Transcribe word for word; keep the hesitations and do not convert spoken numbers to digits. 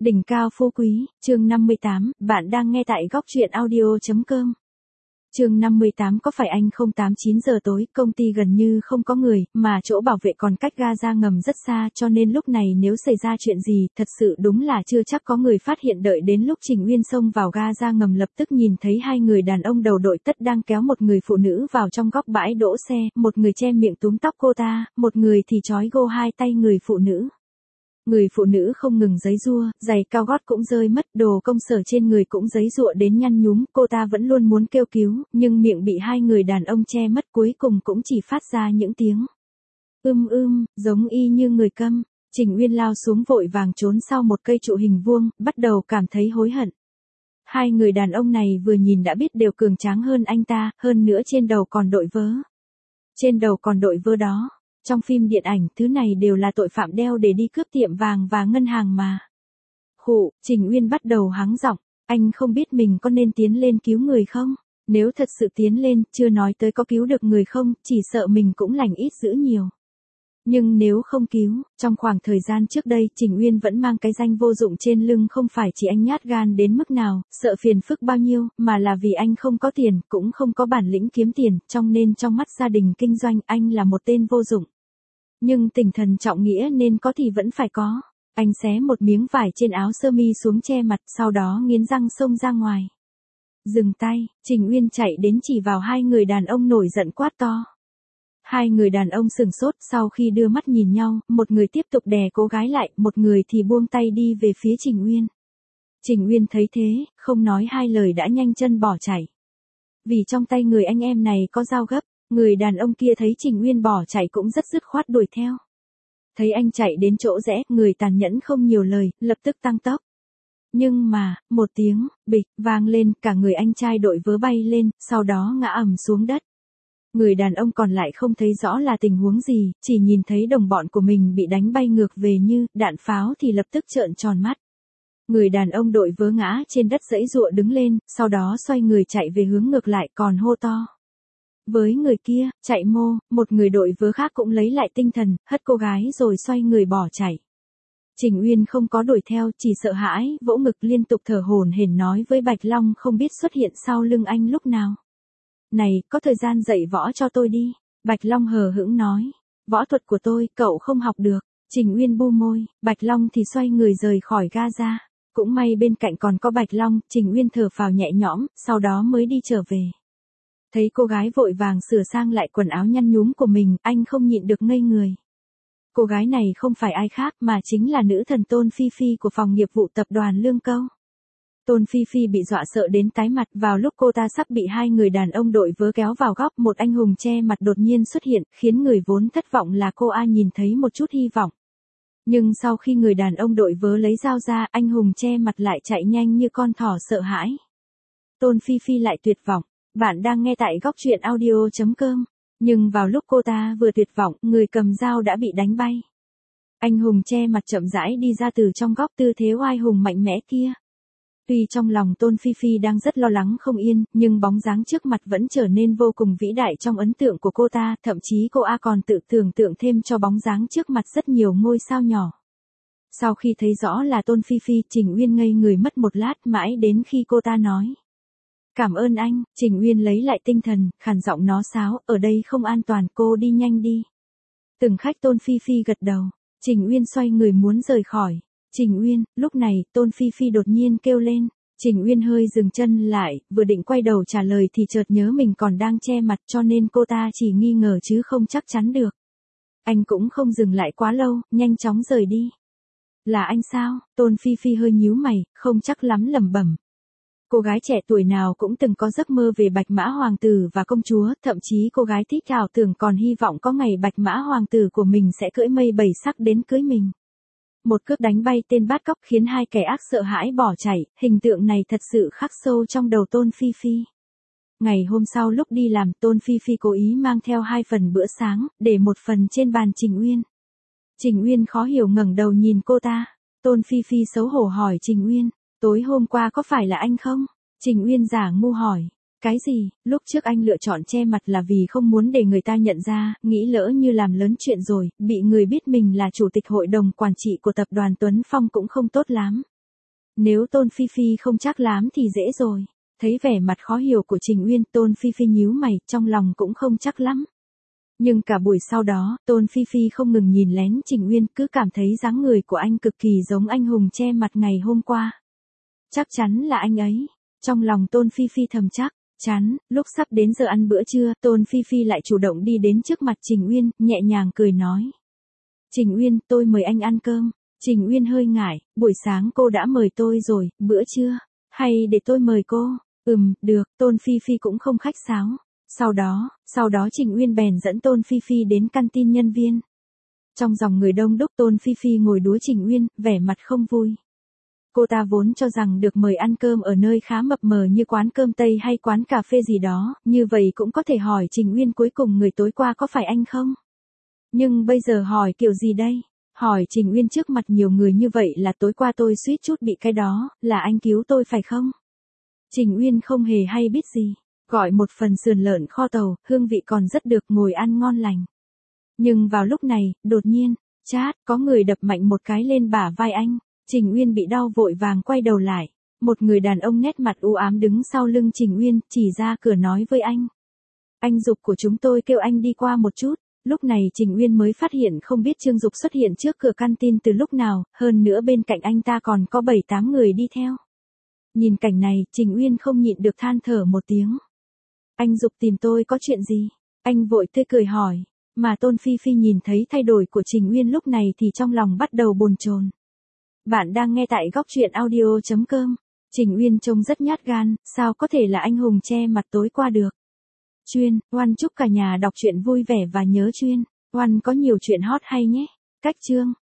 Đỉnh cao phú quý, chương năm mươi tám, bạn đang nghe tại góc truyện audio chấm com. Chương năm mươi tám có phải anh không tám chín giờ tối, công ty gần như không có người, mà chỗ bảo vệ còn cách ga ra ngầm rất xa, cho nên lúc này nếu xảy ra chuyện gì, thật sự đúng là chưa chắc có người phát hiện. Đợi đến lúc Trình Uyên xông vào ga ra ngầm lập tức nhìn thấy hai người đàn ông đầu đội tất đang kéo một người phụ nữ vào trong góc bãi đỗ xe, một người che miệng túm tóc cô ta, một người thì trói gô hai tay người phụ nữ. Người phụ nữ không ngừng giãy giụa, giày cao gót cũng rơi mất, đồ công sở trên người cũng giãy giụa đến nhăn nhúm, cô ta vẫn luôn muốn kêu cứu, nhưng miệng bị hai người đàn ông che mất, cuối cùng cũng chỉ phát ra những tiếng ưm ưm, giống y như người câm. Trình Uyên lao xuống vội vàng trốn sau một cây trụ hình vuông, bắt đầu cảm thấy hối hận. Hai người đàn ông này vừa nhìn đã biết đều cường tráng hơn anh ta, hơn nữa trên đầu còn đội vớ. Trên đầu còn đội vớ đó. Trong phim điện ảnh, thứ này đều là tội phạm đeo để đi cướp tiệm vàng và ngân hàng mà. Khụ, Trình Uyên bắt đầu hắng giọng, anh không biết mình có nên tiến lên cứu người không? Nếu thật sự tiến lên, chưa nói tới có cứu được người không, chỉ sợ mình cũng lành ít dữ nhiều. Nhưng nếu không cứu, trong khoảng thời gian trước đây, Trình Uyên vẫn mang cái danh vô dụng trên lưng không phải chỉ anh nhát gan đến mức nào, sợ phiền phức bao nhiêu, mà là vì anh không có tiền, cũng không có bản lĩnh kiếm tiền, trong nên trong mắt gia đình kinh doanh, anh là một tên vô dụng. Nhưng tinh thần trọng nghĩa nên có thì vẫn phải có. Anh xé một miếng vải trên áo sơ mi xuống che mặt, sau đó nghiến răng xông ra ngoài. Dừng tay, Trình Uyên chạy đến chỉ vào hai người đàn ông nổi giận quát to. Hai người đàn ông sừng sốt, sau khi đưa mắt nhìn nhau, một người tiếp tục đè cô gái lại, một người thì buông tay đi về phía Trình Uyên. Trình Uyên thấy thế, không nói hai lời đã nhanh chân bỏ chạy. Vì trong tay người anh em này có dao gấp, người đàn ông kia thấy Trình Uyên bỏ chạy cũng rất dứt khoát đuổi theo. Thấy anh chạy đến chỗ rẽ, người tàn nhẫn không nhiều lời, lập tức tăng tốc. Nhưng mà, một tiếng, bịch, vang lên, cả người anh trai đội vớ bay lên, sau đó ngã ầm xuống đất. Người đàn ông còn lại không thấy rõ là tình huống gì, chỉ nhìn thấy đồng bọn của mình bị đánh bay ngược về như đạn pháo thì lập tức trợn tròn mắt. Người đàn ông đội vớ ngã trên đất giãy giụa đứng lên, sau đó xoay người chạy về hướng ngược lại còn hô to. Với người kia, chạy mô, một người đội vớ khác cũng lấy lại tinh thần, hất cô gái rồi xoay người bỏ chạy. Trình Uyên không có đuổi theo, chỉ sợ hãi, vỗ ngực liên tục thở hổn hển nói với Bạch Long không biết xuất hiện sau lưng anh lúc nào. Này, có thời gian dạy võ cho tôi đi. Bạch Long hờ hững nói. Võ thuật của tôi, cậu không học được. Trình Uyên bu môi, Bạch Long thì xoay người rời khỏi ga ra. Cũng may bên cạnh còn có Bạch Long, Trình Uyên thở phào nhẹ nhõm, sau đó mới đi trở về. Thấy cô gái vội vàng sửa sang lại quần áo nhăn nhúm của mình, anh không nhịn được ngây người. Cô gái này không phải ai khác mà chính là nữ thần Tôn Phi Phi của phòng nghiệp vụ tập đoàn Lương Câu. Tôn Phi Phi bị dọa sợ đến tái mặt, vào lúc cô ta sắp bị hai người đàn ông đội vớ kéo vào góc, một anh hùng che mặt đột nhiên xuất hiện, khiến người vốn thất vọng là cô A nhìn thấy một chút hy vọng. Nhưng sau khi người đàn ông đội vớ lấy dao ra, anh hùng che mặt lại chạy nhanh như con thỏ sợ hãi. Tôn Phi Phi lại tuyệt vọng. Bạn đang nghe tại góc truyện audio chấm com. Nhưng vào lúc cô ta vừa tuyệt vọng, người cầm dao đã bị đánh bay. Anh hùng che mặt chậm rãi đi ra từ trong góc, tư thế oai hùng mạnh mẽ kia. Tuy trong lòng Tôn Phi Phi đang rất lo lắng không yên, nhưng bóng dáng trước mặt vẫn trở nên vô cùng vĩ đại trong ấn tượng của cô ta, thậm chí cô A còn tự tưởng tượng thêm cho bóng dáng trước mặt rất nhiều ngôi sao nhỏ. Sau khi thấy rõ là Tôn Phi Phi, Trình Uyên ngây người mất một lát mãi đến khi cô ta nói. Cảm ơn anh, Trình Uyên lấy lại tinh thần, khàn giọng nó sáo, ở đây không an toàn, cô đi nhanh đi. Từng khách Tôn Phi Phi gật đầu, Trình Uyên xoay người muốn rời khỏi. Trình Uyên, lúc này, Tôn Phi Phi đột nhiên kêu lên. Trình Uyên hơi dừng chân lại, vừa định quay đầu trả lời thì chợt nhớ mình còn đang che mặt cho nên cô ta chỉ nghi ngờ chứ không chắc chắn được. Anh cũng không dừng lại quá lâu, nhanh chóng rời đi. Là anh sao? Tôn Phi Phi hơi nhíu mày, không chắc lắm lẩm bẩm. Cô gái trẻ tuổi nào cũng từng có giấc mơ về Bạch Mã Hoàng tử và công chúa, thậm chí cô gái thích ảo tưởng còn hy vọng có ngày Bạch Mã Hoàng tử của mình sẽ cưỡi mây bảy sắc đến cưới mình. Một cước đánh bay tên bắt cóc khiến hai kẻ ác sợ hãi bỏ chạy, hình tượng này thật sự khắc sâu trong đầu Tôn Phi Phi. Ngày hôm sau lúc đi làm, Tôn Phi Phi cố ý mang theo hai phần bữa sáng, để một phần trên bàn Trình Uyên. Trình Uyên khó hiểu ngẩng đầu nhìn cô ta. Tôn Phi Phi xấu hổ hỏi Trình Uyên, tối hôm qua có phải là anh không? Trình Uyên giả ngu hỏi. Cái gì, lúc trước anh lựa chọn che mặt là vì không muốn để người ta nhận ra, nghĩ lỡ như làm lớn chuyện rồi, bị người biết mình là chủ tịch hội đồng quản trị của tập đoàn Tuấn Phong cũng không tốt lắm. Nếu Tôn Phi Phi không chắc lắm thì dễ rồi. Thấy vẻ mặt khó hiểu của Trình Uyên, Tôn Phi Phi nhíu mày, trong lòng cũng không chắc lắm. Nhưng cả buổi sau đó, Tôn Phi Phi không ngừng nhìn lén Trình Uyên, cứ cảm thấy dáng người của anh cực kỳ giống anh hùng che mặt ngày hôm qua. Chắc chắn là anh ấy. Trong lòng Tôn Phi Phi thầm chắc chắn, lúc sắp đến giờ ăn bữa trưa, Tôn Phi Phi lại chủ động đi đến trước mặt Trình Uyên, nhẹ nhàng cười nói. Trình Uyên, tôi mời anh ăn cơm. Trình Uyên hơi ngại, buổi sáng cô đã mời tôi rồi, bữa trưa, hay để tôi mời cô? Ừm, được, Tôn Phi Phi cũng không khách sáo. Sau đó, sau đó Trình Uyên bèn dẫn Tôn Phi Phi đến căn tin nhân viên. Trong dòng người đông đúc, Tôn Phi Phi ngồi đúa Trình Uyên, vẻ mặt không vui. Cô ta vốn cho rằng được mời ăn cơm ở nơi khá mập mờ như quán cơm Tây hay quán cà phê gì đó, như vậy cũng có thể hỏi Trình Uyên cuối cùng người tối qua có phải anh không? Nhưng bây giờ hỏi kiểu gì đây? Hỏi Trình Uyên trước mặt nhiều người như vậy là tối qua tôi suýt chút bị cái đó, là anh cứu tôi phải không? Trình Uyên không hề hay biết gì. Gọi một phần sườn lợn kho tàu, hương vị còn rất được, ngồi ăn ngon lành. Nhưng vào lúc này, đột nhiên, chát, có người đập mạnh một cái lên bả vai anh. Trình Uyên bị đau vội vàng quay đầu lại. Một người đàn ông nét mặt u ám đứng sau lưng Trình Uyên, chỉ ra cửa nói với anh. Anh Dục của chúng tôi kêu anh đi qua một chút. Lúc này Trình Uyên mới phát hiện không biết Trương Dục xuất hiện trước cửa canteen từ lúc nào, hơn nữa bên cạnh anh ta còn có bảy tám người đi theo. Nhìn cảnh này, Trình Uyên không nhịn được than thở một tiếng. Anh Dục tìm tôi có chuyện gì? Anh vội tươi cười hỏi. Mà Tôn Phi Phi nhìn thấy thay đổi của Trình Uyên lúc này thì trong lòng bắt đầu bồn chồn. Bạn đang nghe tại góc truyện audio chấm com. Trình Uyên trông rất nhát gan, sao có thể là anh hùng che mặt tối qua được? Chuyên, Oan chúc cả nhà đọc truyện vui vẻ và nhớ chuyên. Oan có nhiều chuyện hot hay nhé. Cách chương.